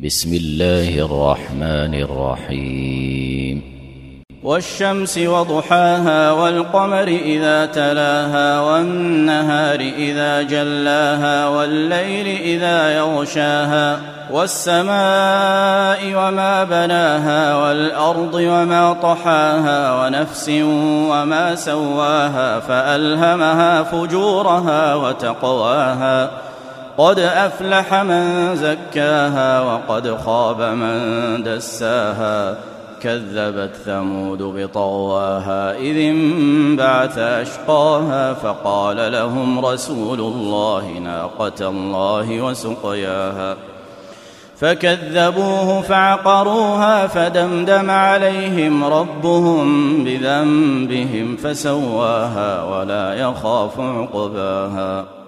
بسم الله الرحمن الرحيم والشمس وضحاها والقمر إذا تلاها والنهار إذا جلاها والليل إذا يغشاها والسماء وما بناها والأرض وما طحاها ونفس وما سواها فألهمها فجورها وتقواها قد أفلح من زكاها وقد خاب من دساها كذبت ثمود بطغواها إذ انبعث أشقاها فقال لهم رسول الله ناقة الله وسقياها فكذبوه فعقروها فدمدم عليهم ربهم بذنبهم فسواها ولا يخاف عقباها.